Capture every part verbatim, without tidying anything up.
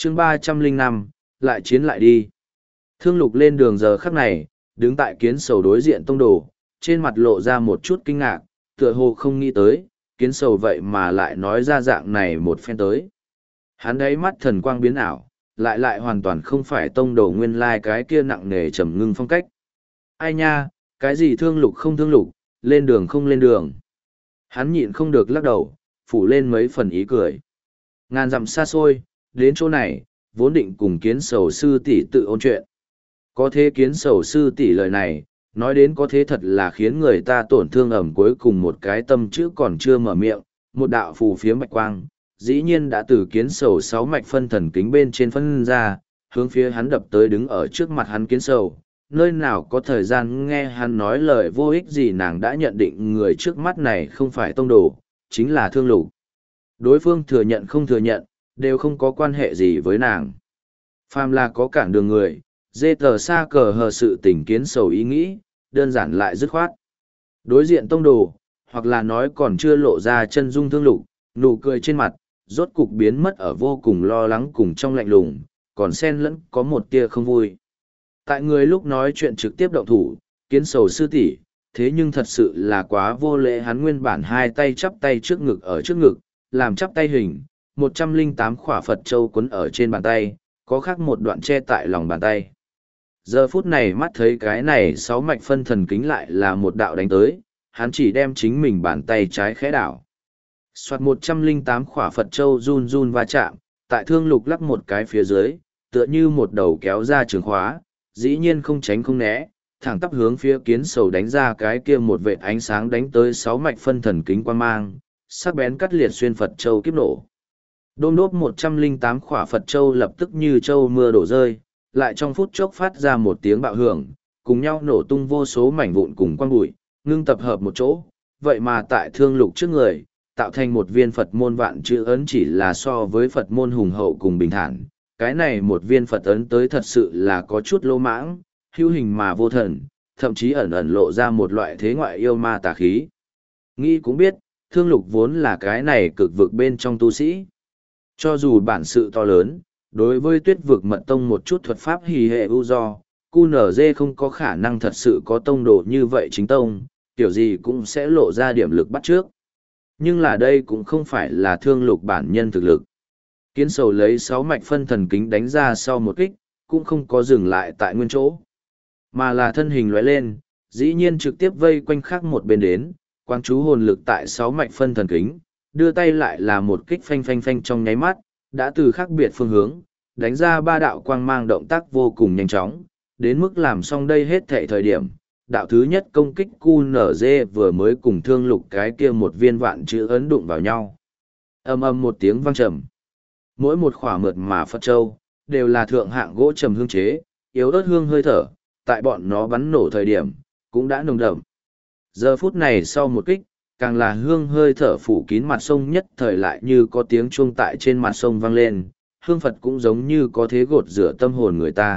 chương ba trăm linh năm, lại chiến lại đi. Thương Lục lên đường giờ khắc này, đứng tại kiến sầu đối diện tông đồ, trên mặt lộ ra một chút kinh ngạc, tựa hồ không nghĩ tới, kiến sầu vậy mà lại nói ra dạng này một phen tới. Hắn đấy mắt thần quang biến ảo, lại lại hoàn toàn không phải tông đồ nguyên lai cái kia nặng nề trầm ngưng phong cách. Ai nha, cái gì thương lục không thương lục, lên đường không lên đường. Hắn nhịn không được lắc đầu, phủ lên mấy phần ý cười. Ngàn dặm xa xôi, đến chỗ này, vốn định cùng kiến sầu sư tỷ tự ôn chuyện. Có thế kiến sầu sư tỷ lời này, nói đến có thế thật là khiến người ta tổn thương ẩm cuối cùng một cái tâm chữ còn chưa mở miệng, một đạo phù phía mạch quang, dĩ nhiên đã từ kiến sầu sáu mạch phân thần kính bên trên phân ra, hướng phía hắn đập tới đứng ở trước mặt hắn kiến sầu. Nơi nào có thời gian nghe hắn nói lời vô ích gì, nàng đã nhận định người trước mắt này không phải tông đồ, chính là Thương Lục. Đối phương thừa nhận không thừa nhận, đều không có quan hệ gì với nàng. Phàm là có cản đường người, dê tờ xa cờ hờ sự tình kiến sầu ý nghĩ, đơn giản lại dứt khoát. Đối diện tông đồ, hoặc là nói còn chưa lộ ra chân dung Thương Lục, nụ cười trên mặt, rốt cục biến mất ở vô cùng lo lắng cùng trong lạnh lùng, còn xen lẫn có một tia không vui. Tại người lúc nói chuyện trực tiếp động thủ, kiến sầu sư tỷ, thế nhưng thật sự là quá vô lễ. Hắn nguyên bản hai tay chắp tay trước ngực ở trước ngực, làm chắp tay hình, một trăm linh tám khỏa Phật châu quấn ở trên bàn tay, có khác một đoạn che tại lòng bàn tay. Giờ phút này mắt thấy cái này sáu mạch phân thần kính lại là một đạo đánh tới, hắn chỉ đem chính mình bàn tay trái khẽ đảo. Soạt một trăm linh tám khỏa Phật châu run run va chạm, tại Thương Lục lắc một cái phía dưới, tựa như một đầu kéo ra trường khóa, dĩ nhiên không tránh không né, thẳng tắp hướng phía kiến sầu đánh ra cái kia một vệt ánh sáng đánh tới sáu mạch phân thần kính quan mang, sắc bén cắt liệt xuyên Phật châu kiếp nổ. Đôm đốp một trăm linh tám khỏa Phật châu lập tức như châu mưa đổ rơi, lại trong phút chốc phát ra một tiếng bạo hưởng, cùng nhau nổ tung vô số mảnh vụn cùng quang bụi, ngưng tập hợp một chỗ, vậy mà tại Thương Lục trước người, tạo thành một viên Phật môn vạn chữ ấn, chỉ là so với Phật môn hùng hậu cùng bình thản. Cái này một viên Phật ấn tới thật sự là có chút lô mãng, hữu hình mà vô thần, thậm chí ẩn ẩn lộ ra một loại thế ngoại yêu ma tà khí. Nghĩ cũng biết, Thương Lục vốn là cái này cực vực bên trong tu sĩ. Cho dù bản sự to lớn, đối với tuyết vực mật tông một chút thuật pháp hì hệ ưu do, cu nở dê không có khả năng thật sự có tông đồ như vậy chính tông, kiểu gì cũng sẽ lộ ra điểm lực bắt trước. Nhưng là đây cũng không phải là Thương Lục bản nhân thực lực. Kiến sầu lấy sáu mạch phân thần kính đánh ra sau một kích, cũng không có dừng lại tại nguyên chỗ. Mà là thân hình lóe lên, dĩ nhiên trực tiếp vây quanh khác một bên đến, quang chú hồn lực tại sáu mạch phân thần kính, đưa tay lại là một kích phanh phanh phanh trong nháy mắt, đã từ khác biệt phương hướng, đánh ra ba đạo quang mang động tác vô cùng nhanh chóng, đến mức làm xong đây hết thệ thời điểm. Đạo thứ nhất công kích cu nở dê vừa mới cùng Thương Lục cái kia một viên vạn chữ ấn đụng vào nhau. Âm âm một tiếng vang trầm. Mỗi một khỏa mượt mà Phật châu, đều là thượng hạng gỗ trầm hương chế, yếu ớt hương hơi thở, tại bọn nó bắn nổ thời điểm, cũng đã nồng đậm. Giờ phút này sau một kích, càng là hương hơi thở phủ kín mặt sông, nhất thời lại như có tiếng chuông tại trên mặt sông vang lên, hương Phật cũng giống như có thế gột rửa tâm hồn người ta.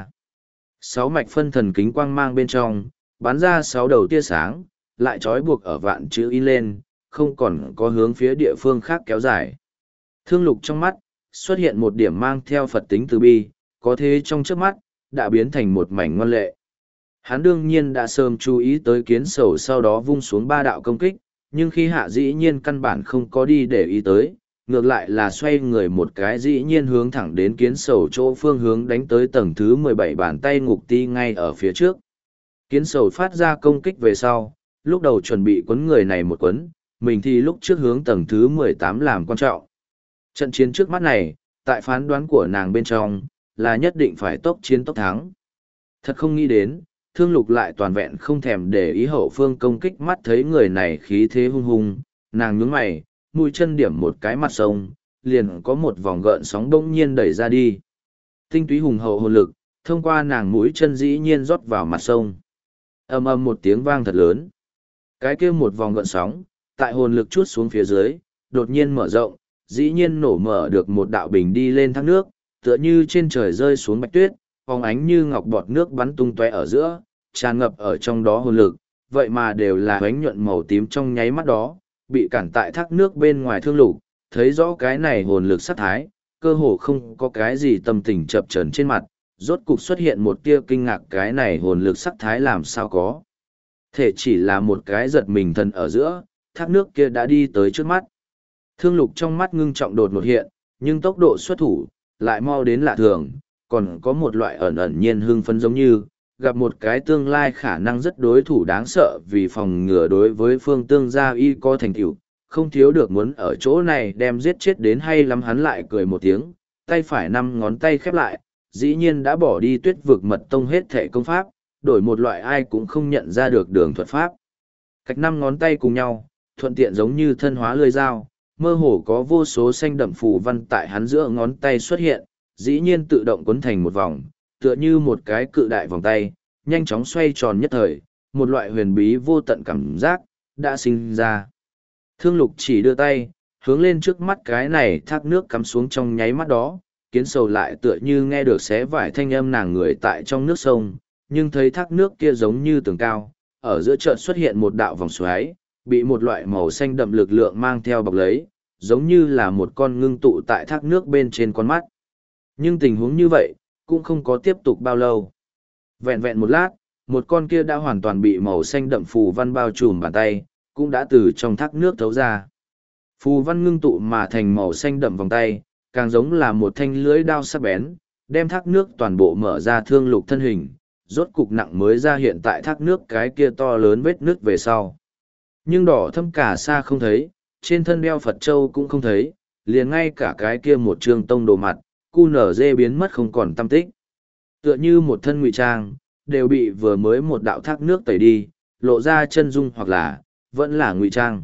Sáu mạch phân thần kính quang mang bên trong, bắn ra sáu đầu tia sáng, lại trói buộc ở vạn chữ in lên, không còn có hướng phía địa phương khác kéo dài. Thương Lục trong mắt, xuất hiện một điểm mang theo Phật tính từ bi, có thế trong trước mắt, đã biến thành một mảnh ngoan lệ. Hắn đương nhiên đã sớm chú ý tới kiến sầu sau đó vung xuống ba đạo công kích, nhưng khi hạ dĩ nhiên căn bản không có đi để ý tới, ngược lại là xoay người một cái dĩ nhiên hướng thẳng đến kiến sầu chỗ phương hướng đánh tới tầng thứ mười bảy bàn tay ngục ti ngay ở phía trước. Kiến sầu phát ra công kích về sau, lúc đầu chuẩn bị quấn người này một quấn, mình thì lúc trước hướng tầng thứ mười tám làm quan trọng. Trận chiến trước mắt này, tại phán đoán của nàng bên trong, là nhất định phải tốc chiến tốc thắng. Thật không nghĩ đến, Thương Lục lại toàn vẹn không thèm để ý hậu phương công kích, mắt thấy người này khí thế hung hung, nàng nhướng mày, mũi chân điểm một cái mặt sông, liền có một vòng gợn sóng bỗng nhiên đẩy ra đi. Tinh túy hùng hậu hồn lực, thông qua nàng mũi chân dĩ nhiên rót vào mặt sông. Ầm ầm một tiếng vang thật lớn. Cái kia một vòng gợn sóng, tại hồn lực chuốt xuống phía dưới, đột nhiên mở rộng, dĩ nhiên nổ mở được một đạo bình đi lên thác nước, tựa như trên trời rơi xuống bạch tuyết, phóng ánh như ngọc bọt nước bắn tung tóe ở giữa, tràn ngập ở trong đó hồn lực, vậy mà đều là ánh nhuận màu tím trong nháy mắt đó, bị cản tại thác nước bên ngoài Thương Lục, thấy rõ cái này hồn lực sát thái, cơ hồ không có cái gì tâm tình chập chờn trên mặt, rốt cục xuất hiện một tia kinh ngạc, cái này hồn lực sắc thái làm sao có. Thể chỉ là một cái giật mình thần ở giữa, thác nước kia đã đi tới trước mắt. Thương Lục trong mắt ngưng trọng đột ngột hiện, nhưng tốc độ xuất thủ lại mau đến lạ thường, còn có một loại ẩn ẩn nhiên hưng phấn giống như gặp một cái tương lai khả năng rất đối thủ đáng sợ, vì phòng ngừa đối với phương tương gia y có thành tựu, không thiếu được muốn ở chỗ này đem giết chết đến hay lắm. Hắn lại cười một tiếng, tay phải năm ngón tay khép lại, dĩ nhiên đã bỏ đi Tuyết Vực Mật Tông hết thể công pháp, đổi một loại ai cũng không nhận ra được đường thuật pháp. Cách năm ngón tay cùng nhau, thuận tiện giống như thân hóa lưỡi dao, mơ hồ có vô số xanh đậm phù văn tại hắn giữa ngón tay xuất hiện, dĩ nhiên tự động quấn thành một vòng, tựa như một cái cự đại vòng tay, nhanh chóng xoay tròn nhất thời, một loại huyền bí vô tận cảm giác đã sinh ra. Thương Lục chỉ đưa tay, hướng lên trước mắt cái này thác nước cắm xuống, trong nháy mắt đó, Kiến Sầu lại tựa như nghe được xé vải thanh âm nàng người tại trong nước sông, nhưng thấy thác nước kia giống như tường cao, ở giữa chợt xuất hiện một đạo vòng xoáy, bị một loại màu xanh đậm lực lượng mang theo bọc lấy, giống như là một con ngưng tụ tại thác nước bên trên con mắt. Nhưng tình huống như vậy, cũng không có tiếp tục bao lâu. Vẹn vẹn một lát, một con kia đã hoàn toàn bị màu xanh đậm phù văn bao trùm bàn tay, cũng đã từ trong thác nước thấu ra. Phù văn ngưng tụ mà thành màu xanh đậm vòng tay, càng giống là một thanh lưới đao sắc bén, đem thác nước toàn bộ mở ra. Thương Lục thân hình, rốt cục nặng mới ra hiện tại thác nước cái kia to lớn vết nước về sau. Nhưng đỏ thâm cả xa không thấy, trên thân đeo Phật Châu cũng không thấy, liền ngay cả cái kia một trương tông đồ mặt, cu nở dê biến mất không còn tăm tích. Tựa như một thân ngụy trang, đều bị vừa mới một đạo thác nước tẩy đi, lộ ra chân dung, hoặc là, vẫn là ngụy trang.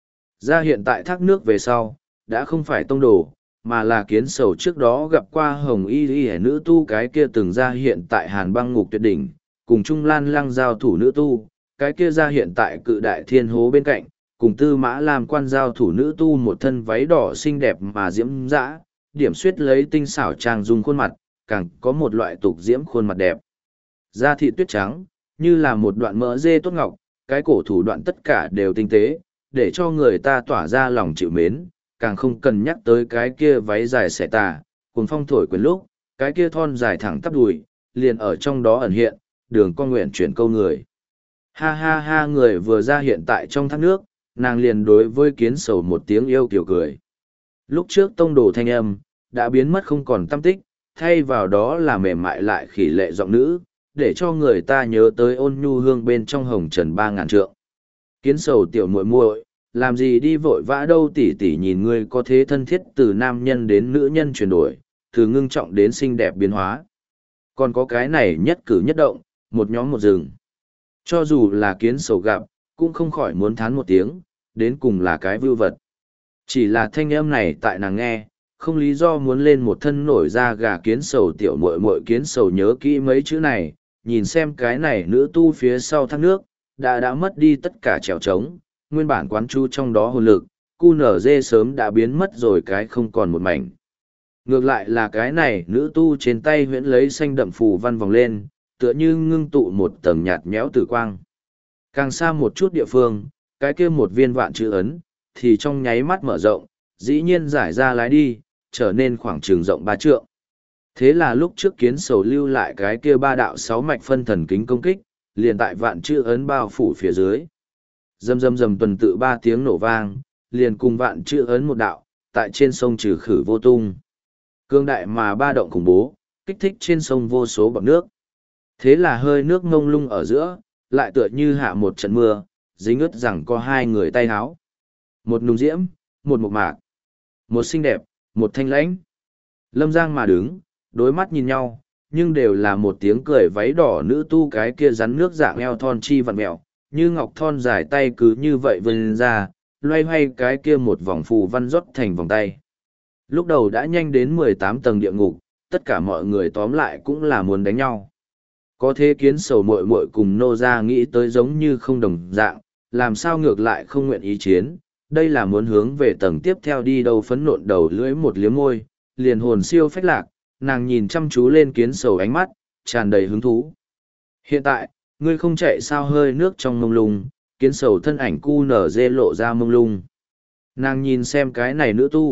Ra hiện tại thác nước về sau, đã không phải tông đồ, mà là Kiến Sầu trước đó gặp qua hồng y y nữ tu cái kia từng ra hiện tại Hàn Băng Ngục Tuyệt Đỉnh, cùng Trung Lan Lăng giao thủ nữ tu, cái kia ra hiện tại Cự Đại Thiên Hố bên cạnh, cùng Tư Mã làm quan giao thủ nữ tu, một thân váy đỏ xinh đẹp mà diễm dã, điểm xuyết lấy tinh xảo trang dung khuôn mặt, càng có một loại tục diễm khuôn mặt đẹp. Da thịt tuyết trắng, như là một đoạn mỡ dê tốt ngọc, cái cổ thủ đoạn tất cả đều tinh tế, để cho người ta tỏa ra lòng chịu mến, càng không cần nhắc tới cái kia váy dài xẻ tà, cùng phong thổi quyền lúc, cái kia thon dài thẳng tắp đùi, liền ở trong đó ẩn hiện, đường con nguyện chuyển câu người. Ha ha ha, người vừa ra hiện tại trong thác nước, nàng liền đối với Kiến Sầu một tiếng yêu kiểu cười. Lúc trước tông đồ thanh âm, đã biến mất không còn tâm tích, thay vào đó là mềm mại lại khỉ lệ giọng nữ, để cho người ta nhớ tới ôn nhu hương bên trong hồng trần ba ngàn trượng. Kiến Sầu tiểu muội muội, làm gì đi vội vã đâu, tỉ tỉ nhìn ngươi có thế thân thiết, từ nam nhân đến nữ nhân chuyển đổi, từ ngưng trọng đến xinh đẹp biến hóa. Còn có cái này nhất cử nhất động, một nhóm một rừng. Cho dù là Kiến Sầu gặp, cũng không khỏi muốn thán một tiếng, đến cùng là cái vưu vật. Chỉ là thanh âm này tại nàng nghe, không lý do muốn lên một thân nổi da gà. Kiến Sầu tiểu muội muội, Kiến Sầu nhớ kỹ mấy chữ này, nhìn xem cái này nữ tu phía sau thác nước, đã đã mất đi tất cả trèo trống, nguyên bản quán chú trong đó hồn lực, cu nở dê sớm đã biến mất rồi cái không còn một mảnh. Ngược lại là cái này nữ tu trên tay huyễn lấy xanh đậm phù văn vòng lên, tựa như ngưng tụ một tầng nhạt nhẽo tử quang. Càng xa một chút địa phương, cái kia một viên vạn chữ ấn, thì trong nháy mắt mở rộng, dĩ nhiên giải ra lái đi, trở nên khoảng trường rộng ba trượng. Thế là lúc trước Kiến Sầu lưu lại cái kia ba đạo sáu mạch phân thần kính công kích, liền tại vạn chữ ấn bao phủ phía dưới. Rầm rầm rầm, tuần tự ba tiếng nổ vang, liền cùng vạn chữ ấn một đạo, tại trên sông trừ khử vô tung. Cương đại mà ba động khủng bố, kích thích trên sông vô số bọt nước. Thế là hơi nước ngông lung ở giữa, lại tựa như hạ một trận mưa, dính ướt rằng có hai người tay háo. Một nùng diễm, một mộc mạc. Một xinh đẹp, một thanh lãnh. Lâm Giang mà đứng, đối mắt nhìn nhau, nhưng đều là một tiếng cười. Váy đỏ nữ tu cái kia rắn nước dạng eo thon chi vặn mẹo, như ngọc thon dài tay cứ như vậy vươn ra, loay hoay cái kia một vòng phù văn rót thành vòng tay. Lúc đầu đã nhanh đến mười tám tầng địa ngục, tất cả mọi người tóm lại cũng là muốn đánh nhau. Có thế Kiến Sầu muội muội cùng nô gia nghĩ tới giống như không đồng dạng, làm sao ngược lại không nguyện ý chiến, đây là muốn hướng về tầng tiếp theo đi đâu. Phấn nộn đầu lưỡi một liếm môi, liền hồn siêu phách lạc, nàng nhìn chăm chú lên Kiến Sầu, ánh mắt tràn đầy hứng thú. Hiện tại, ngươi không chạy sao? Hơi nước trong mông lung, Kiến Sầu thân ảnh cu nở dê lộ ra mông lung. Nàng nhìn xem cái này nữ tu,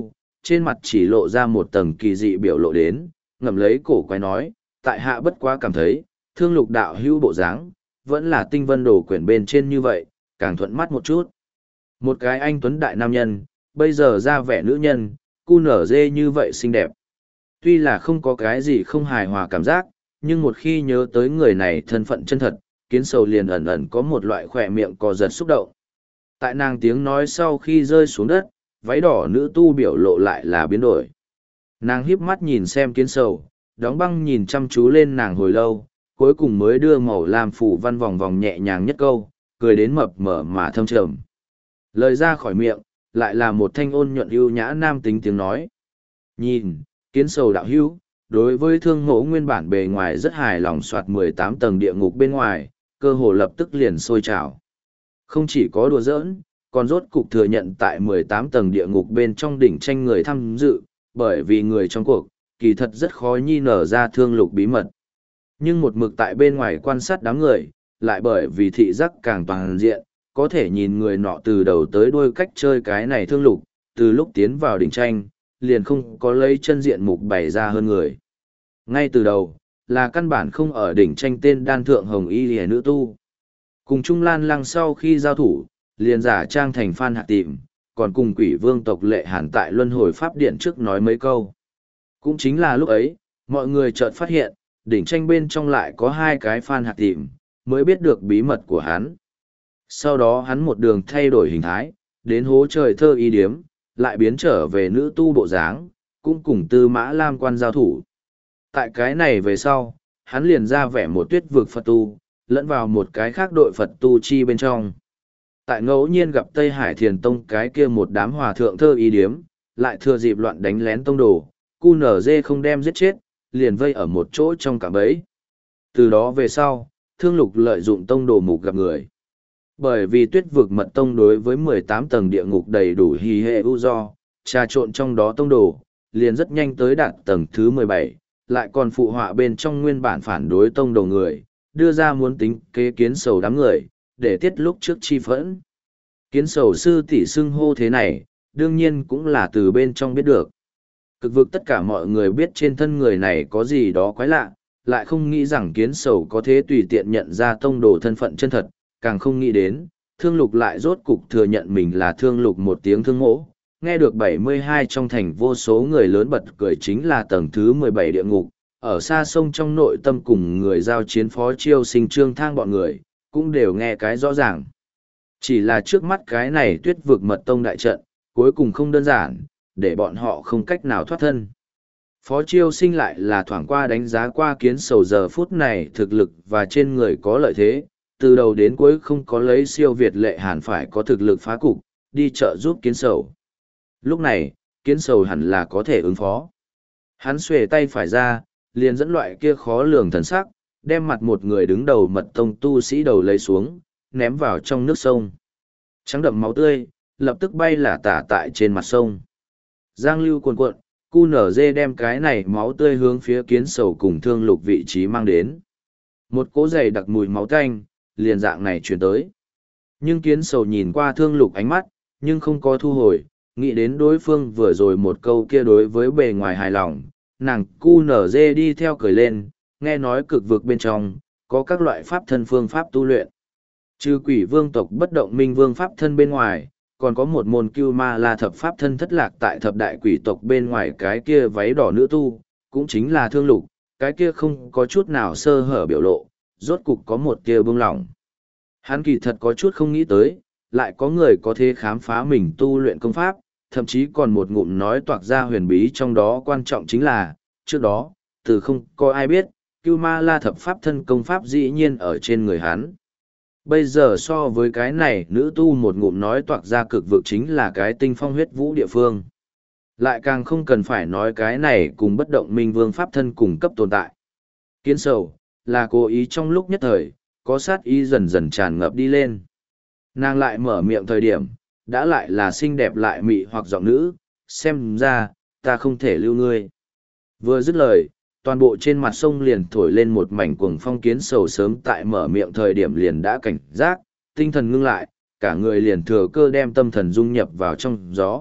trên mặt chỉ lộ ra một tầng kỳ dị biểu lộ đến, ngậm lấy cổ quái nói, tại hạ bất quá cảm thấy, thương lục đạo hữu bộ dáng, vẫn là tinh vân đồ quyển bên trên như vậy, càng thuận mắt một chút. Một cái anh tuấn đại nam nhân, bây giờ ra vẻ nữ nhân, cu nở dê như vậy xinh đẹp. Tuy là không có cái gì không hài hòa cảm giác, nhưng một khi nhớ tới người này thân phận chân thật, kiến sầu liền ẩn ẩn có một loại khỏe miệng co giật xúc động. Tại nàng tiếng nói sau khi rơi xuống đất, váy đỏ nữ tu biểu lộ lại là biến đổi. Nàng híp mắt nhìn xem kiến sầu, đóng băng nhìn chăm chú lên nàng hồi lâu, cuối cùng mới đưa màu làm phủ văn vòng vòng nhẹ nhàng nhất câu, cười đến mập mở mà thâm trầm. Lời ra khỏi miệng, lại là một thanh ôn nhuận ưu nhã nam tính tiếng nói. Nhìn, kiến sầu đạo hữu, đối với thương mẫu nguyên bản bề ngoài rất hài lòng soạt mười tám tầng địa ngục bên ngoài, cơ hồ lập tức liền sôi trào. Không chỉ có đùa giỡn, còn rốt cục thừa nhận tại mười tám tầng địa ngục bên trong đỉnh tranh người tham dự, bởi vì người trong cuộc, kỳ thật rất khó nhi nở ra thương lục bí mật. Nhưng một mực tại bên ngoài quan sát đám người, lại bởi vì thị giác càng toàn diện, có thể nhìn người nọ từ đầu tới đuôi cách chơi cái này thương lục, từ lúc tiến vào đỉnh tranh, liền không có lấy chân diện mục bày ra hơn người. Ngay từ đầu, là căn bản không ở đỉnh tranh tên đan thượng hồng y lìa nữ tu. Cùng Trung Lan Lăng sau khi giao thủ, liền giả trang thành Phan Hạc Tìm, còn cùng quỷ vương tộc Lệ Hàn tại luân hồi pháp điện trước nói mấy câu. Cũng chính là lúc ấy, mọi người chợt phát hiện, đỉnh tranh bên trong lại có hai cái Phan Hạc Tìm, mới biết được bí mật của hắn. Sau đó hắn một đường thay đổi hình thái, đến hố trời thơ y điếm, lại biến trở về nữ tu bộ dáng, cũng cùng Tư Mã Lam quan giao thủ. Tại cái này về sau, hắn liền ra vẻ một tuyết vực Phật tu, lẫn vào một cái khác đội Phật tu chi bên trong. Tại ngẫu nhiên gặp Tây Hải Thiền Tông cái kia một đám hòa thượng thơ y điếm, lại thừa dịp loạn đánh lén tông đồ, cu nở dê không đem giết chết, liền vây ở một chỗ trong cả bẫy. Từ đó về sau, thương lục lợi dụng tông đồ mục gặp người. Bởi vì tuyết vực mật tông đối với mười tám tầng địa ngục đầy đủ hì hệ ưu do, trà trộn trong đó tông đồ, liền rất nhanh tới đạt tầng thứ mười bảy, lại còn phụ họa bên trong nguyên bản phản đối tông đồ người, đưa ra muốn tính kế kiến sầu đám người, để tiết lúc trước chi phẫn. Kiến sầu sư tỷ xưng hô thế này, đương nhiên cũng là từ bên trong biết được. Cực vực tất cả mọi người biết trên thân người này có gì đó quái lạ, lại không nghĩ rằng kiến sầu có thế tùy tiện nhận ra tông đồ thân phận chân thật, càng không nghĩ đến, thương lục lại rốt cục thừa nhận mình là thương lục một tiếng thương mỗ. Nghe được bảy mươi hai trong thành vô số người lớn bật cười chính là tầng thứ mười bảy địa ngục, ở xa sông trong nội tâm cùng người giao chiến phó chiêu sinh trương thang bọn người, cũng đều nghe cái rõ ràng. Chỉ là trước mắt cái này tuyết vực mật tông đại trận, cuối cùng không đơn giản, để bọn họ không cách nào thoát thân. Phó chiêu sinh lại là thoảng qua đánh giá qua kiến sầu giờ phút này thực lực và trên người có lợi thế, từ đầu đến cuối không có lấy siêu việt Lệ Hàn phải có thực lực phá cục, đi trợ giúp kiến sầu. Lúc này, kiến sầu hẳn là có thể ứng phó. Hắn xuề tay phải ra, liền dẫn loại kia khó lường thần sắc, đem mặt một người đứng đầu mật tông tu sĩ đầu lấy xuống, ném vào trong nước sông. Trắng đậm máu tươi, lập tức bay lả tả tại trên mặt sông. Giang lưu cuồn cuộn, cu nở dê đem cái này máu tươi hướng phía kiến sầu cùng thương lục vị trí mang đến. Một cỗ dày đặc mùi máu tanh, liền dạng này chuyển tới. Nhưng kiến sầu nhìn qua thương lục ánh mắt, nhưng không có thu hồi, nghĩ đến đối phương vừa rồi một câu kia đối với bề ngoài hài lòng, nàng cu nở dê đi theo cười lên, nghe nói cực vực bên trong, có các loại pháp thân phương pháp tu luyện. Trừ quỷ vương tộc bất động minh vương pháp thân bên ngoài, còn có một môn cưu ma la thập pháp thân thất lạc tại thập đại quỷ tộc bên ngoài cái kia váy đỏ nữ tu, cũng chính là thương lục, cái kia không có chút nào sơ hở biểu lộ, rốt cục có một kia bông lỏng. Hắn kỳ thật có chút không nghĩ tới, lại có người có thể khám phá mình tu luyện công pháp, thậm chí còn một ngụm nói toạc ra huyền bí trong đó quan trọng chính là, trước đó, từ không có ai biết, Cưu Ma La thập pháp thân công pháp dĩ nhiên ở trên người hắn. Bây giờ so với cái này nữ tu một ngụm nói toạc ra cực vực chính là cái tinh phong huyết vũ địa phương. Lại càng không cần phải nói cái này cùng bất động minh vương pháp thân cùng cấp tồn tại. Kiến sầu, là cố ý trong lúc nhất thời, có sát ý dần dần tràn ngập đi lên. Nàng lại mở miệng thời điểm, đã lại là xinh đẹp lại mị hoặc giọng nữ, xem ra, ta không thể lưu ngươi. Vừa dứt lời, toàn bộ trên mặt sông liền thổi lên một mảnh cuồng phong. Kiến sầu sớm tại mở miệng thời điểm liền đã cảnh giác, tinh thần ngưng lại, cả người liền thừa cơ đem tâm thần dung nhập vào trong gió,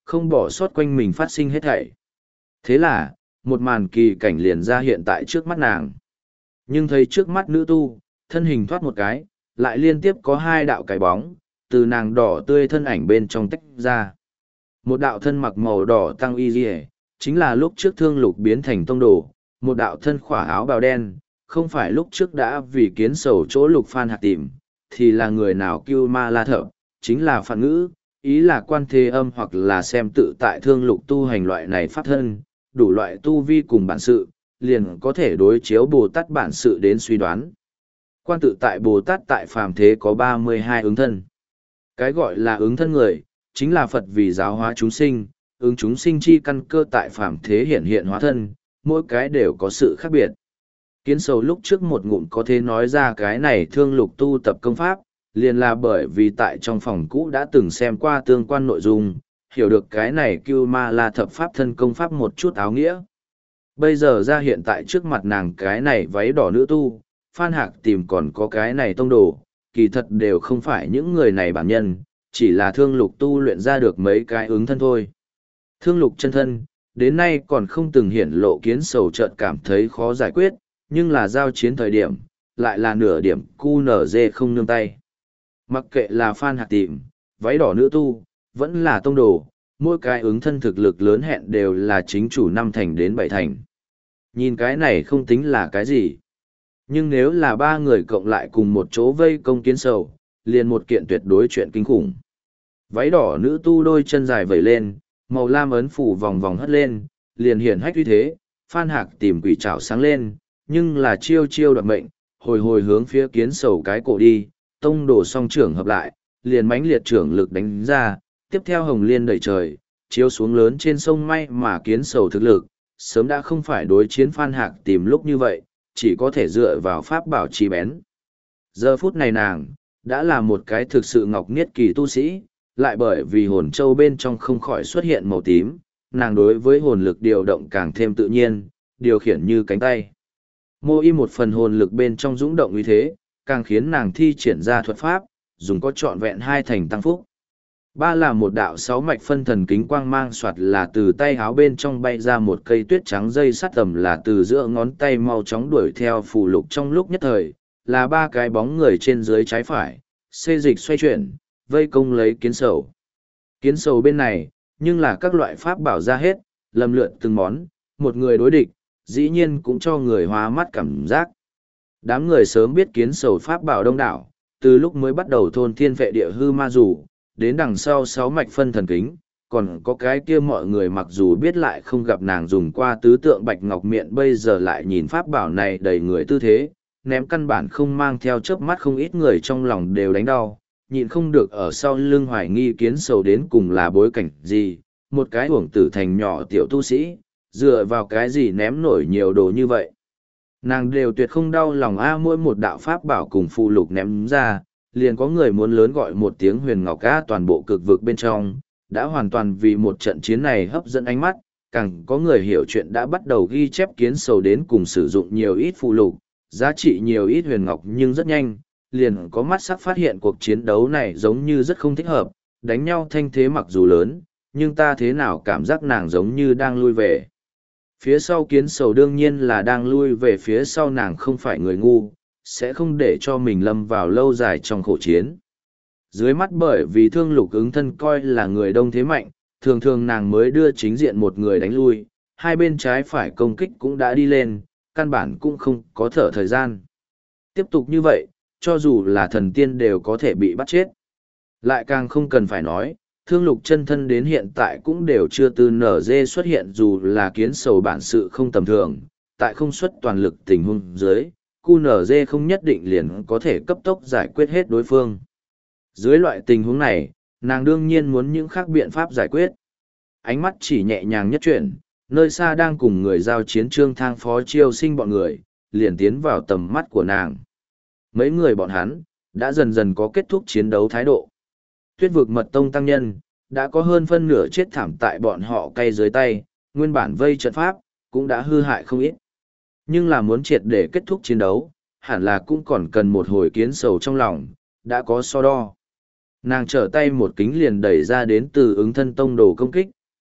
không bỏ sót quanh mình phát sinh hết thảy. Thế là, một màn kỳ cảnh liền ra hiện tại trước mắt nàng. Nhưng thấy trước mắt nữ tu, thân hình thoát một cái, lại liên tiếp có hai đạo cái bóng, từ nàng đỏ tươi thân ảnh bên trong tách ra. Một đạo thân mặc màu đỏ tăng y dì chính là lúc trước Thương Lục biến thành tông đồ, một đạo thân khỏa áo bào đen, không phải lúc trước đã vì kiến sầu chỗ Lục Phan Hạc tìm, thì là người nào Cưu Ma La Thợ, chính là phản ngữ, ý là quan thế âm hoặc là xem tự tại Thương Lục tu hành loại này pháp thân, đủ loại tu vi cùng bản sự, liền có thể đối chiếu Bồ Tát bản sự đến suy đoán. Quan tự tại Bồ Tát tại phàm thế có ba mươi hai ứng thân. Cái gọi là ứng thân người, chính là Phật vì giáo hóa chúng sinh, ứng chúng sinh chi căn cơ tại phàm thế hiện hiện hóa thân, mỗi cái đều có sự khác biệt. Kiến sầu lúc trước một ngụm có thể nói ra cái này Thương Lục tu tập công pháp, liền là bởi vì tại trong phòng cũ đã từng xem qua tương quan nội dung, hiểu được cái này Cưu Ma La Thập pháp thân công pháp một chút áo nghĩa. Bây giờ ra hiện tại trước mặt nàng cái này váy đỏ nữ tu, Phan Hạc tìm còn có cái này tông đồ, kỳ thật đều không phải những người này bản nhân, chỉ là Thương Lục tu luyện ra được mấy cái ứng thân thôi. Thương Lục chân thân, đến nay còn không từng hiển lộ, kiến sầu chợt cảm thấy khó giải quyết, nhưng là giao chiến thời điểm, lại là nửa điểm cu nở dê không nương tay. Mặc kệ là Phan Hạc tìm, váy đỏ nữ tu, vẫn là tông đồ, mỗi cái ứng thân thực lực lớn hẹn đều là chính chủ năm thành đến bảy thành. Nhìn cái này không tính là cái gì. Nhưng nếu là ba người cộng lại cùng một chỗ vây công kiến sầu, liền một kiện tuyệt đối chuyện kinh khủng. Váy đỏ nữ tu đôi chân dài vẩy lên, màu lam ấn phủ vòng vòng hất lên, liền hiển hách uy thế, Phan Hạc tìm quỷ trảo sáng lên, nhưng là chiêu chiêu đoạt mệnh, hồi hồi hướng phía kiến sầu cái cổ đi, tông đổ song trưởng hợp lại, liền mãnh liệt trưởng lực đánh ra, tiếp theo hồng liên đẩy trời, chiếu xuống lớn trên sông may mà kiến sầu thực lực, sớm đã không phải đối chiến Phan Hạc tìm lúc như vậy, chỉ có thể dựa vào pháp bảo chi bén. Giờ phút này nàng, đã là một cái thực sự ngọc niết kỳ tu sĩ, lại bởi vì hồn châu bên trong không khỏi xuất hiện màu tím, nàng đối với hồn lực điều động càng thêm tự nhiên, điều khiển như cánh tay. Mô y một phần hồn lực bên trong dũng động như thế, càng khiến nàng thi triển ra thuật pháp, dùng có trọn vẹn hai thành tăng phúc. Ba là một đạo sáu mạch phân thần kính quang mang soạt là từ tay háo bên trong bay ra một cây tuyết trắng dây sắt tầm là từ giữa ngón tay mau chóng đuổi theo phù lục trong lúc nhất thời, là ba cái bóng người trên dưới trái phải, xê dịch xoay chuyển, vây công lấy kiến sầu. Kiến sầu bên này, nhưng là các loại pháp bảo ra hết, lầm lượn từng món, một người đối địch, dĩ nhiên cũng cho người hóa mắt cảm giác. Đám người sớm biết kiến sầu pháp bảo đông đảo, từ lúc mới bắt đầu thôn thiên vệ địa hư ma rủ, đến đằng sau sáu mạch phân thần kính, còn có cái kia mọi người mặc dù biết lại không gặp nàng dùng qua tứ tượng bạch ngọc miệng, bây giờ lại nhìn pháp bảo này đầy người tư thế, ném căn bản không mang theo chớp mắt, không ít người trong lòng đều đánh đau, nhịn không được ở sau lưng hoài nghi kiến sầu đến cùng là bối cảnh gì, một cái uổng tử thành nhỏ tiểu tu sĩ, dựa vào cái gì ném nổi nhiều đồ như vậy. Nàng đều tuyệt không đau lòng a, mỗi một đạo pháp bảo cùng phù lục ném ra, liền có người muốn lớn gọi một tiếng huyền ngọc ca, toàn bộ cực vực bên trong, đã hoàn toàn vì một trận chiến này hấp dẫn ánh mắt, càng có người hiểu chuyện đã bắt đầu ghi chép kiến sầu đến cùng sử dụng nhiều ít phù lục, giá trị nhiều ít huyền ngọc, nhưng rất nhanh, liền có mắt sắc phát hiện cuộc chiến đấu này giống như rất không thích hợp, đánh nhau thanh thế mặc dù lớn, nhưng ta thế nào cảm giác nàng giống như đang lui về. Phía sau kiến sầu đương nhiên là đang lui về phía sau, nàng không phải người ngu, sẽ không để cho mình lâm vào lâu dài trong khổ chiến. Dưới mắt bởi vì Thương Lục ứng thân coi là người đông thế mạnh, thường thường nàng mới đưa chính diện một người đánh lui, hai bên trái phải công kích cũng đã đi lên, căn bản cũng không có thở thời gian. Tiếp tục như vậy, cho dù là thần tiên đều có thể bị bắt chết. Lại càng không cần phải nói, Thương Lục chân thân đến hiện tại cũng đều chưa từ nở dê xuất hiện, dù là kiến sầu bản sự không tầm thường, tại không xuất toàn lực tình huống dưới, cu nở dê không nhất định liền có thể cấp tốc giải quyết hết đối phương. Dưới loại tình huống này, nàng đương nhiên muốn những khác biện pháp giải quyết. Ánh mắt chỉ nhẹ nhàng nhất chuyển, nơi xa đang cùng người giao chiến Trương Thang Phó Chiêu Sinh bọn người, liền tiến vào tầm mắt của nàng. Mấy người bọn hắn, đã dần dần có kết thúc chiến đấu thái độ. Tuyết vực mật tông tăng nhân, đã có hơn phân nửa chết thảm tại bọn họ cay dưới tay, nguyên bản vây trận pháp, cũng đã hư hại không ít. Nhưng là muốn triệt để kết thúc chiến đấu, hẳn là cũng còn cần một hồi kiến sầu trong lòng, đã có so đo. Nàng trở tay một kính liền đẩy ra đến từ ứng thân tông đồ công kích,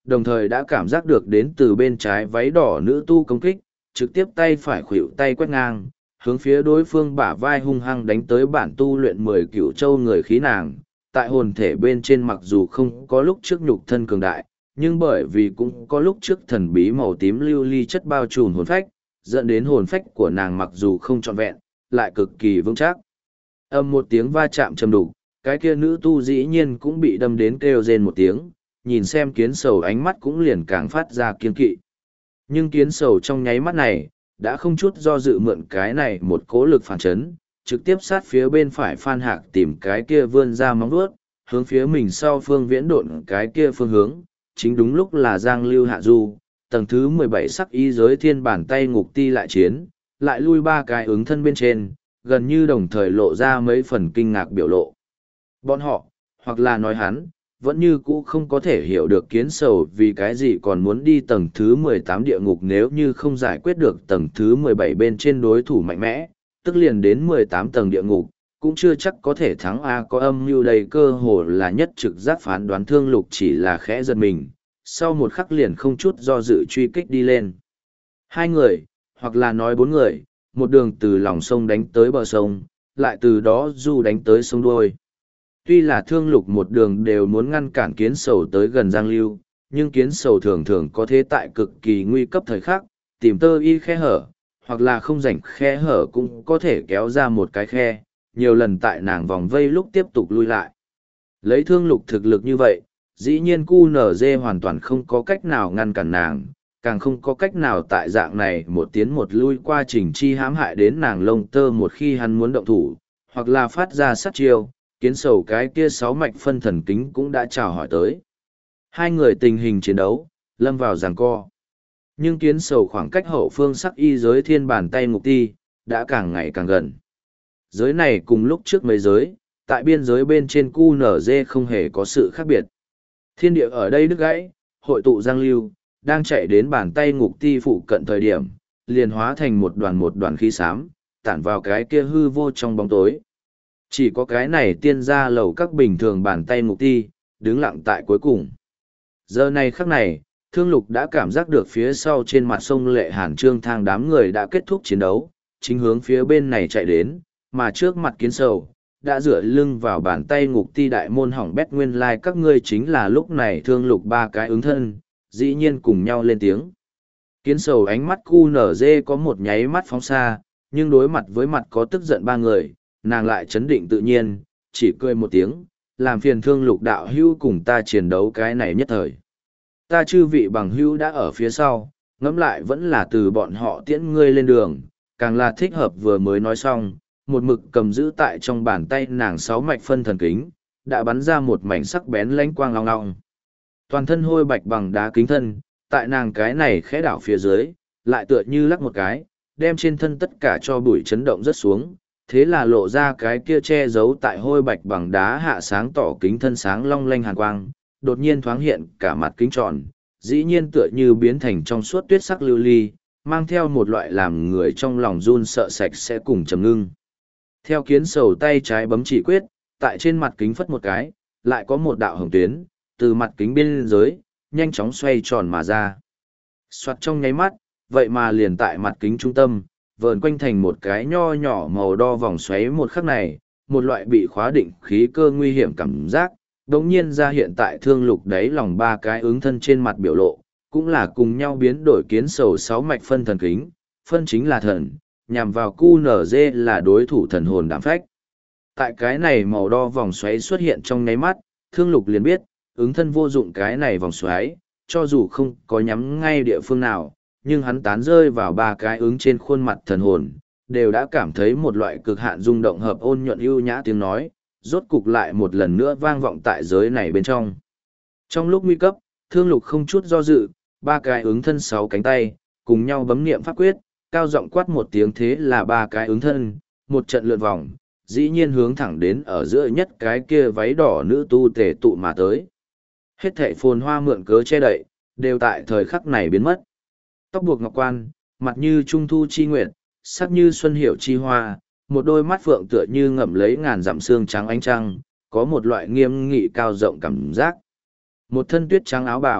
đồng thời đã cảm giác được đến từ bên trái váy đỏ nữ tu công kích, trực tiếp tay phải khuỷu tay quét ngang, hướng phía đối phương bả vai hung hăng đánh tới bản tu luyện mười cửu châu người khí nàng. Tại hồn thể bên trên mặc dù không có lúc trước nhục thân cường đại, nhưng bởi vì cũng có lúc trước thần bí màu tím lưu ly chất bao trùm hồn phách, dẫn đến hồn phách của nàng mặc dù không trọn vẹn, lại cực kỳ vững chắc. Âm một tiếng va chạm trầm đục, cái kia nữ tu dĩ nhiên cũng bị đâm đến kêu rên một tiếng, nhìn xem kiến sầu ánh mắt cũng liền càng phát ra kiên kỵ. Nhưng kiến sầu trong nháy mắt này, đã không chút do dự mượn cái này một cố lực phản chấn, trực tiếp sát phía bên phải Phan Hạc tìm cái kia vươn ra móng vuốt, hướng phía mình sau phương viễn độn cái kia phương hướng, chính đúng lúc là Giang Lưu Hạ Du, tầng thứ mười bảy sắc y giới thiên bản tay ngục ti lại chiến, lại lui ba cái ứng thân bên trên, gần như đồng thời lộ ra mấy phần kinh ngạc biểu lộ. Bọn họ, hoặc là nói hắn, vẫn như cũ không có thể hiểu được kiến sầu vì cái gì còn muốn đi tầng thứ mười tám địa ngục nếu như không giải quyết được tầng thứ mười bảy bên trên đối thủ mạnh mẽ, tức liền đến mười tám tầng địa ngục, cũng chưa chắc có thể thắng A có âm mưu đầy cơ hồ là nhất trực giác phán đoán Thương Lục chỉ là khẽ giật mình, sau một khắc liền không chút do dự truy kích đi lên. Hai người, hoặc là nói bốn người, một đường từ lòng sông đánh tới bờ sông, lại từ đó du đánh tới sông đuôi. Tuy là Thương Lục một đường đều muốn ngăn cản kiến sầu tới gần Giang Lưu, nhưng kiến sầu thường thường có thế tại cực kỳ nguy cấp thời khắc, tìm tơ y khe hở, hoặc là không rảnh khe hở cũng có thể kéo ra một cái khe, nhiều lần tại nàng vòng vây lúc tiếp tục lui lại. Lấy Thương Lục thực lực như vậy, dĩ nhiên cu nở dê hoàn toàn không có cách nào ngăn cản nàng, càng không có cách nào tại dạng này một tiến một lui qua trình chi hãm hại đến nàng lông tơ một khi hắn muốn động thủ, hoặc là phát ra sát chiêu, kiến sầu cái kia sáu mạch phân thần kính cũng đã chào hỏi tới. Hai người tình hình chiến đấu, lâm vào giằng co. Nhưng kiến sầu khoảng cách hậu phương sắc y giới thiên bản tay ngục ti, đã càng ngày càng gần. Giới này cùng lúc trước mấy giới, tại biên giới bên trên cu nở dê không hề có sự khác biệt. Thiên địa ở đây đứt gãy, hội tụ Giang Lưu, đang chạy đến bàn tay ngục ti phụ cận thời điểm, liền hóa thành một đoàn một đoàn khí xám, tản vào cái kia hư vô trong bóng tối. Chỉ có cái này tiên ra lầu các bình thường bàn tay ngục ti, đứng lặng tại cuối cùng. Giờ này khắc này, Thương Lục đã cảm giác được phía sau trên mặt sông Lệ Hàn Trương Thang đám người đã kết thúc chiến đấu, chính hướng phía bên này chạy đến, mà trước mặt kiến sầu, đã dựa lưng vào bàn tay ngục ti đại môn hỏng bét nguyên lai like các ngươi chính là lúc này Thương Lục ba cái ứng thân, dĩ nhiên cùng nhau lên tiếng. Kiến sầu ánh mắt cu nở dê có một nháy mắt phóng xa, nhưng đối mặt với mặt có tức giận ba người, nàng lại chấn định tự nhiên, chỉ cười một tiếng, làm phiền Thương Lục đạo hữu cùng ta chiến đấu cái này nhất thời. Ta chư vị bằng hữu đã ở phía sau, ngẫm lại vẫn là từ bọn họ tiễn ngươi lên đường, càng là thích hợp vừa mới nói xong, một mực cầm giữ tại trong bàn tay nàng sáu mạch phân thần kính, đã bắn ra một mảnh sắc bén lánh quang long long. Toàn thân hôi bạch bằng đá kính thân, tại nàng cái này khẽ đảo phía dưới, lại tựa như lắc một cái, đem trên thân tất cả cho bụi chấn động rất xuống, thế là lộ ra cái kia che giấu tại hôi bạch bằng đá hạ sáng tỏ kính thân sáng long lanh hàn quang, đột nhiên thoáng hiện cả mặt kính tròn, dĩ nhiên tựa như biến thành trong suốt tuyết sắc lưu ly, mang theo một loại làm người trong lòng run sợ sạch sẽ cùng trầm ngưng. Theo kiến sầu tay trái bấm chỉ quyết, tại trên mặt kính phất một cái, lại có một đạo hồng tuyến, từ mặt kính bên dưới, nhanh chóng xoay tròn mà ra. Soạt trong nháy mắt, vậy mà liền tại mặt kính trung tâm, vờn quanh thành một cái nho nhỏ màu đo vòng xoáy một khắc này, một loại bị khóa định khí cơ nguy hiểm cảm giác, đống nhiên ra hiện tại Thương Lục đáy lòng ba cái ứng thân trên mặt biểu lộ, cũng là cùng nhau biến đổi kiến sầu sáu mạch phân thần kính, phân chính là thần, nhằm vào cu nở dê là đối thủ thần hồn đảm phách. Tại cái này màu đo vòng xoáy xuất hiện trong nháy mắt, Thương Lục liền biết, ứng thân vô dụng cái này vòng xoáy, cho dù không có nhắm ngay địa phương nào, nhưng hắn tán rơi vào ba cái ứng trên khuôn mặt thần hồn, đều đã cảm thấy một loại cực hạn rung động hợp ôn nhuận ưu nhã tiếng nói, rốt cục lại một lần nữa vang vọng tại giới này bên trong. Trong lúc nguy cấp, Thương Lục không chút do dự, ba cái ứng thân sáu cánh tay, cùng nhau bấm niệm pháp quyết, cao giọng quát một tiếng thế là ba cái ứng thân, một trận lượn vòng, dĩ nhiên hướng thẳng đến ở giữa nhất cái kia váy đỏ nữ tu tề tụ mà tới. Hết thảy phồn hoa mượn cớ che đậy, đều tại thời khắc này biến mất. Tóc buộc ngọc quan, mặt như trung thu chi nguyệt, sắc như xuân hiểu chi hoa, một đôi mắt phượng tựa như ngậm lấy ngàn dặm xương trắng ánh trăng, có một loại nghiêm nghị cao rộng cảm giác. Một thân tuyết trắng áo bào,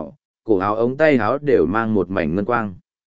cổ áo ống tay áo đều mang một mảnh ngân quang.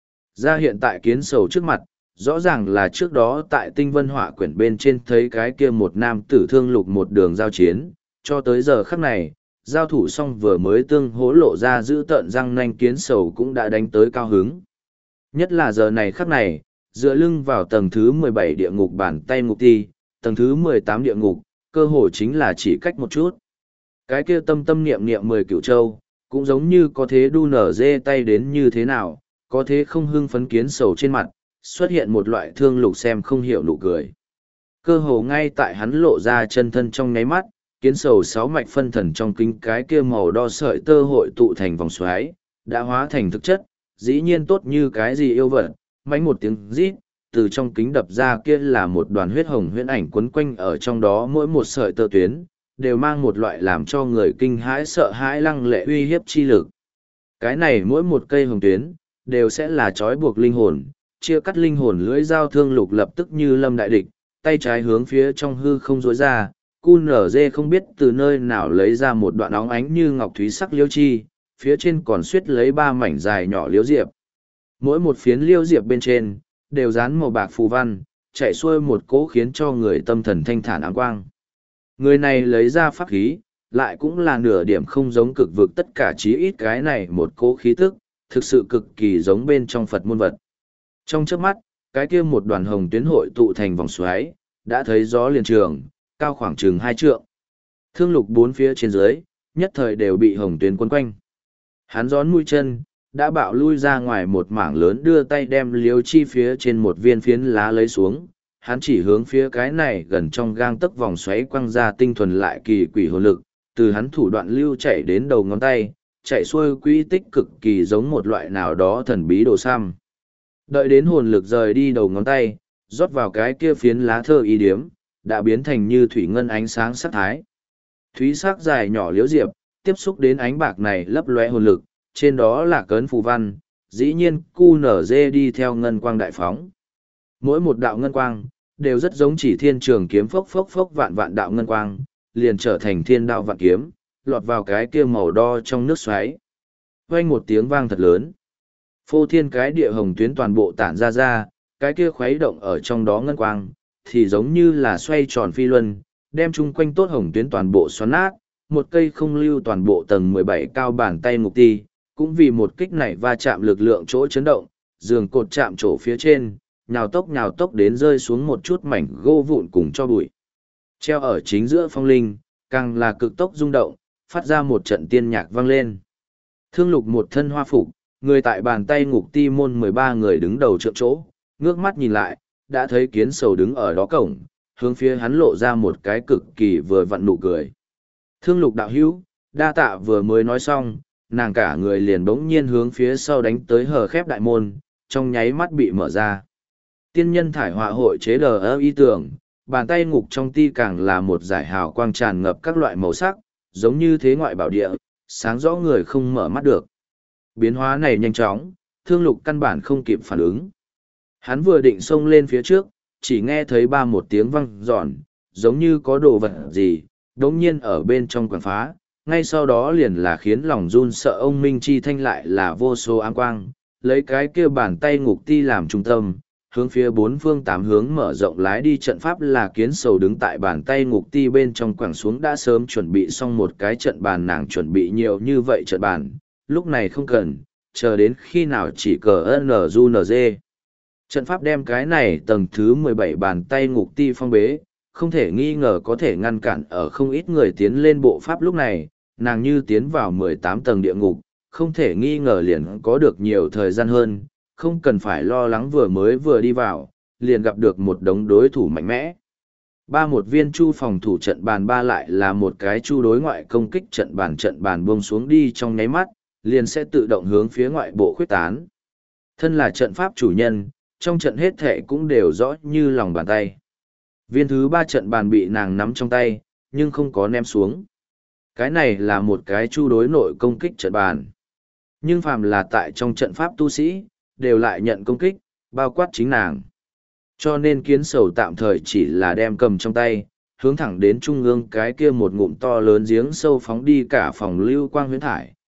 Ra hiện tại kiến sầu trước mặt, rõ ràng là trước đó tại tinh vân họa quyển bên trên thấy cái kia một nam tử thương lục một đường giao chiến, cho tới giờ khắc này, giao thủ xong vừa mới tương hố lộ ra giữ tợn răng nanh kiến sầu cũng đã đánh tới cao hứng. Nhất là giờ này khắc này, dựa lưng vào tầng thứ mười bảy địa ngục bàn tay ngục ti, tầng thứ mười tám địa ngục, cơ hội chính là chỉ cách một chút. Cái kia tâm tâm niệm niệm mười cửu châu, cũng giống như có thế đu nở dê tay đến như thế nào, có thế không hưng phấn kiến sầu trên mặt, xuất hiện một loại thương lục xem không hiểu nụ cười. Cơ hồ ngay tại hắn lộ ra chân thân trong nháy mắt, kiến sầu sáu mạch phân thần trong kính cái kia màu đo sợi tơ hội tụ thành vòng xoáy, đã hóa thành thực chất, dĩ nhiên tốt như cái gì yêu vật, mánh một tiếng rít, từ trong kính đập ra kia là một đoàn huyết hồng huyễn ảnh quấn quanh ở trong đó mỗi một sợi tơ tuyến, đều mang một loại làm cho người kinh hãi sợ hãi lăng lệ uy hiếp chi lực. Cái này mỗi một cây hồng tuyến, đều sẽ là trói buộc linh hồn, chia cắt linh hồn lưỡi dao thương lục lập tức như lâm đại địch, tay trái hướng phía trong hư không rối ra, cu nở dê không biết từ nơi nào lấy ra một đoạn óng ánh như ngọc thúy sắc liêu chi, phía trên còn suýt lấy ba mảnh dài nhỏ liêu diệp. Mỗi một phiến liêu diệp bên trên, đều dán màu bạc phù văn, chạy xuôi một cỗ khiến cho người tâm thần thanh thản áng quang. Người này lấy ra pháp khí, lại cũng là nửa điểm không giống cực vực tất cả chí ít cái này một cỗ khí tức, thực sự cực kỳ giống bên trong Phật môn vật. Trong chớp mắt, cái kia một đoàn hồng tuyến hội tụ thành vòng xoáy, đã thấy gió liền trường, cao khoảng chừng hai trượng. Thương lục bốn phía trên dưới, nhất thời đều bị hồng tuyến quấn quanh. Hắn gión mũi chân, đã bạo lui ra ngoài một mảng lớn đưa tay đem liếu chi phía trên một viên phiến lá lấy xuống. Hắn chỉ hướng phía cái này gần trong gang tấc vòng xoáy quăng ra tinh thuần lại kỳ quỷ hồn lực, từ hắn thủ đoạn lưu chạy đến đầu ngón tay, chạy xuôi quỹ tích cực kỳ giống một loại nào đó thần bí đồ xăm. Đợi đến hồn lực rời đi đầu ngón tay, rót vào cái kia phiến lá thơ y điếm, đã biến thành như thủy ngân ánh sáng sắc thái. Thúy sắc dài nhỏ liễu diệp, tiếp xúc đến ánh bạc này lấp lóe hồn lực, trên đó là cấn phù văn, dĩ nhiên cu nở dê đi theo ngân quang đại phóng. Mỗi một đạo ngân quang, đều rất giống chỉ thiên trường kiếm phốc phốc phốc vạn vạn đạo ngân quang, liền trở thành thiên đạo vạn kiếm, lọt vào cái kia màu đo trong nước xoáy. Vang một tiếng vang thật lớn. Phô thiên cái địa hồng tuyến toàn bộ tản ra ra, cái kia khuấy động ở trong đó ngân quang, thì giống như là xoay tròn phi luân, đem chung quanh tốt hồng tuyến toàn bộ xoắn nát, một cây không lưu toàn bộ tầng mười bảy cao bàn tay ngục ti, cũng vì một kích này va chạm lực lượng chỗ chấn động, giường cột chạm chỗ phía trên, nhào tốc nhào tốc đến rơi xuống một chút mảnh gỗ vụn cùng cho bụi. Treo ở chính giữa phong linh, càng là cực tốc rung động, phát ra một trận tiên nhạc vang lên. Thương lục một thân hoa phục, người tại bàn tay ngục ti môn mười ba người đứng đầu trượng chỗ, ngước mắt nhìn lại, đã thấy kiến sầu đứng ở đó cổng, hướng phía hắn lộ ra một cái cực kỳ vừa vặn nụ cười. Thương lục đạo hữu, đa tạ vừa mới nói xong, nàng cả người liền bỗng nhiên hướng phía sau đánh tới hờ khép đại môn, trong nháy mắt bị mở ra. Tiên nhân thải họa hội chế đờ ơ ý tưởng, bàn tay ngục trong ti càng là một giải hào quang tràn ngập các loại màu sắc, giống như thế ngoại bảo địa, sáng rõ người không mở mắt được. Biến hóa này nhanh chóng, thương lục căn bản không kịp phản ứng. Hắn vừa định xông lên phía trước, chỉ nghe thấy ba một tiếng vang giòn, giống như có đồ vật gì, đống nhiên ở bên trong quảng phá, ngay sau đó liền là khiến lòng run sợ ông Minh Chi Thanh lại là vô số áng quang, lấy cái kia bàn tay ngục ti làm trung tâm, hướng phía bốn phương tám hướng mở rộng lái đi trận pháp là kiến sầu đứng tại bàn tay ngục ti bên trong quảng xuống đã sớm chuẩn bị xong một cái trận bàn nàng chuẩn bị nhiều như vậy trận bàn, lúc này không cần, chờ đến khi nào chỉ cờ nờ du nờ dê. Trận pháp đem cái này tầng thứ mười bảy bàn tay ngục ti phong bế, không thể nghi ngờ có thể ngăn cản ở không ít người tiến lên bộ pháp lúc này, nàng như tiến vào mười tám tầng địa ngục, không thể nghi ngờ liền có được nhiều thời gian hơn, không cần phải lo lắng vừa mới vừa đi vào, liền gặp được một đống đối thủ mạnh mẽ. Ba một viên chu phòng thủ trận bàn ba lại là một cái chu đối ngoại công kích trận bàn trận bàn buông xuống đi trong nháy mắt, liền sẽ tự động hướng phía ngoại bộ khuyết tán. Thân là trận pháp chủ nhân, trong trận hết thệ cũng đều rõ như lòng bàn tay. Viên thứ ba trận bàn bị nàng nắm trong tay, nhưng không có ném xuống. Cái này là một cái chu đối nội công kích trận bàn. Nhưng phàm là tại trong trận pháp tu sĩ, đều lại nhận công kích, bao quát chính nàng. Cho nên kiến sầu tạm thời chỉ là đem cầm trong tay, hướng thẳng đến trung ương cái kia một ngụm to lớn giếng sâu phóng đi cả phòng lưu quang huyễn thải,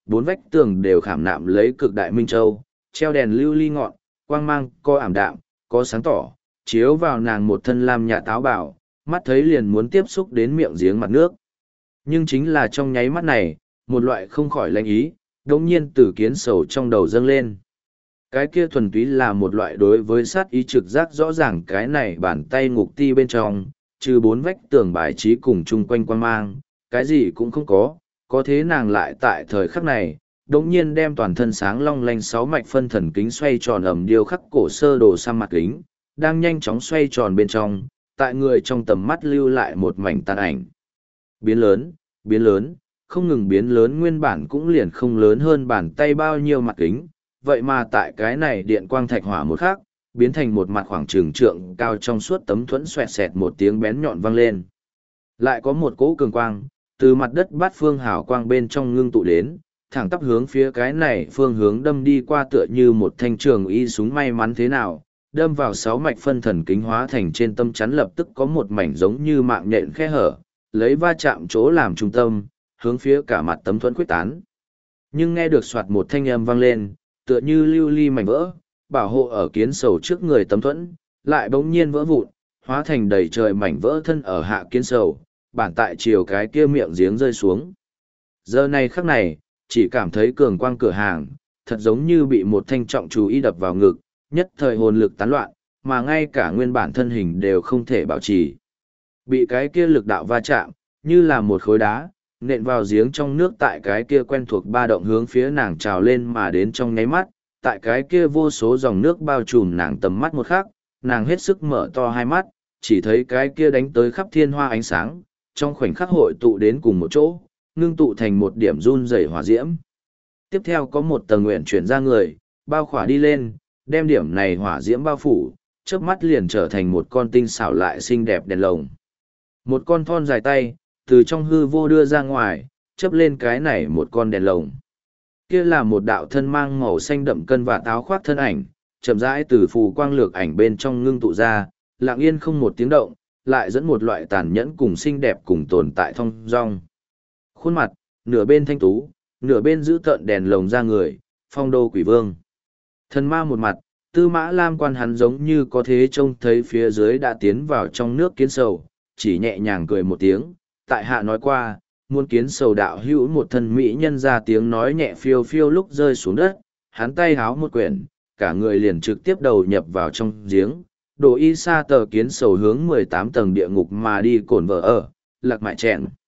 bốn vách tường đều khảm nạm lấy cực đại minh châu, treo đèn lưu ly ngọn, quang mang có ảm đạm, có sáng tỏ, chiếu vào nàng một thân lam nhạt táo bảo, mắt thấy liền muốn tiếp xúc đến miệng giếng mặt nước. Nhưng chính là trong nháy mắt này, một loại không khỏi lanh ý, đột nhiên từ kiến sầu trong đầu dâng lên. Cái kia thuần túy là một loại đối với sát ý trực giác rõ ràng, cái này bàn tay ngục ti bên trong, trừ bốn vách tường bài trí cùng chung quanh quan mang, cái gì cũng không có, có thế nàng lại tại thời khắc này, đống nhiên đem toàn thân sáng long lanh sáu mạch phân thần kính xoay tròn ẩm điêu khắc cổ sơ đồ sang mặt kính, đang nhanh chóng xoay tròn bên trong, tại người trong tầm mắt lưu lại một mảnh tàn ảnh. Biến lớn, biến lớn, không ngừng biến lớn, nguyên bản cũng liền không lớn hơn bàn tay bao nhiêu mặt kính, vậy mà tại cái này điện quang thạch hỏa một khắc, biến thành một mặt khoảng trường trượng cao trong suốt tấm thuẫn xoẹt xẹt một tiếng bén nhọn vang lên. Lại có một cỗ cường quang, từ mặt đất bát phương hào quang bên trong ngưng tụ đến, thẳng tắp hướng phía cái này phương hướng đâm đi qua, tựa như một thanh trường y súng may mắn thế nào, đâm vào sáu mạch phân thần kính hóa thành trên tâm chắn lập tức có một mảnh giống như mạng nhện khe hở, lấy va chạm chỗ làm trung tâm, hướng phía cả mặt tấm thuẫn quyết tán. Nhưng nghe được soạt một thanh âm vang lên, tựa như lưu ly mảnh vỡ, bảo hộ ở kiến sầu trước người tấm thuẫn, lại bỗng nhiên vỡ vụn, hóa thành đầy trời mảnh vỡ thân ở hạ kiến sầu, bản tại chiều cái kia miệng giếng rơi xuống. Giờ này khắc này, chỉ cảm thấy cường quang cửa hàng, thật giống như bị một thanh trọng chú ý đập vào ngực, nhất thời hồn lực tán loạn, mà ngay cả nguyên bản thân hình đều không thể bảo trì. Bị cái kia lực đạo va chạm, như là một khối đá, nện vào giếng trong nước, tại cái kia quen thuộc ba động hướng phía nàng trào lên mà đến trong nháy mắt, tại cái kia vô số dòng nước bao trùm nàng tầm mắt một khắc, nàng hết sức mở to hai mắt, chỉ thấy cái kia đánh tới khắp thiên hoa ánh sáng, trong khoảnh khắc hội tụ đến cùng một chỗ, ngưng tụ thành một điểm run rẩy hỏa diễm. Tiếp theo có một tầng nguyện chuyển ra người, bao khỏa đi lên, đem điểm này hỏa diễm bao phủ, chớp mắt liền trở thành một con tinh xảo lại xinh đẹp đèn lồng. Một con thon dài tay, từ trong hư vô đưa ra ngoài, chớp lên cái này một con đèn lồng. Kia là một đạo thân mang màu xanh đậm cân và táo khoác thân ảnh, chậm rãi từ phù quang lược ảnh bên trong ngưng tụ ra, lặng yên không một tiếng động, lại dẫn một loại tàn nhẫn cùng xinh đẹp cùng tồn tại thong dong. Khuôn mặt, nửa bên thanh tú, nửa bên giữ tợn đèn lồng ra người, phong đô quỷ vương. Thần ma một mặt, tư mã lam quan hắn giống như có thế trông thấy phía dưới đã tiến vào trong nước kiến sầu, chỉ nhẹ nhàng cười một tiếng, tại hạ nói qua, muốn kiến sầu đạo hữu một thân mỹ nhân ra tiếng nói nhẹ phiêu phiêu lúc rơi xuống đất, hắn tay háo một quyển, cả người liền trực tiếp đầu nhập vào trong giếng, đồ y sa tờ kiến sầu hướng mười tám tầng địa ngục mà đi cồn vợ ở, lạc mại chẹn.